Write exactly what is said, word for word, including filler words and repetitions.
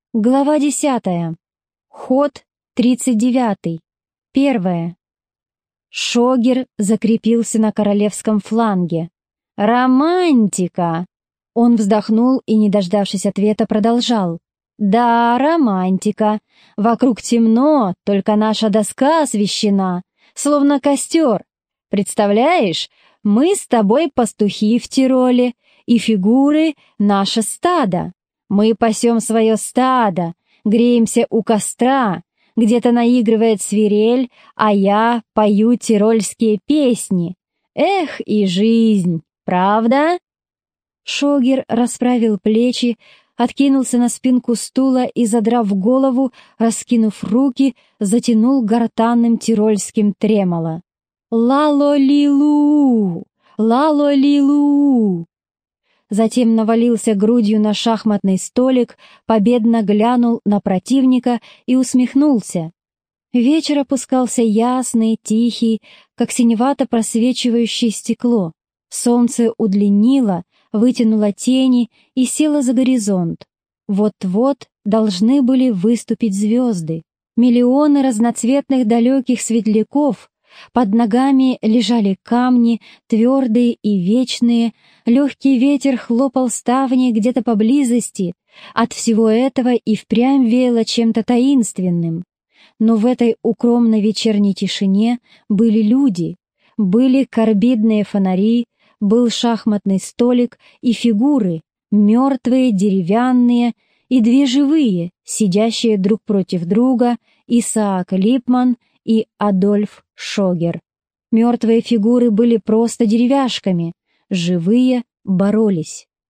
Глава десятая. Ход тридцать девятый. Первое. Шогер закрепился на королевском фланге. «Романтика!» Он вздохнул и, не дождавшись ответа, продолжал. «Да, романтика. Вокруг темно, только наша доска освещена, словно костер. Представляешь, мы с тобой пастухи в Тироле, и фигуры — наше стадо. Мы пасем свое стадо, греемся у костра, где-то наигрывает свирель, а я пою тирольские песни. Эх, и жизнь, правда?» Шогер расправил плечи, откинулся на спинку стула и, задрав голову, раскинув руки, затянул гортанным тирольским тремоло. «Ла-ло-ли-лу! Ла-ло-ли-лу!» Затем навалился грудью на шахматный столик, победно глянул на противника и усмехнулся. Вечер опускался ясный, тихий, как синевато просвечивающее стекло. Солнце удлинило, вытянуло тени и село за горизонт. Вот-вот должны были выступить звезды. Миллионы разноцветных далеких светляков. Под ногами лежали камни, твердые и вечные, легкий ветер хлопал ставни где-то поблизости. От всего этого и впрямь веяло чем-то таинственным. Но в этой укромной вечерней тишине были люди, были карбидные фонари, был шахматный столик и фигуры, мертвые, деревянные, и две живые, сидящие друг против друга, Исаак Липман и Адольф Шогер. Мертвые фигуры были просто деревяшками, живые боролись.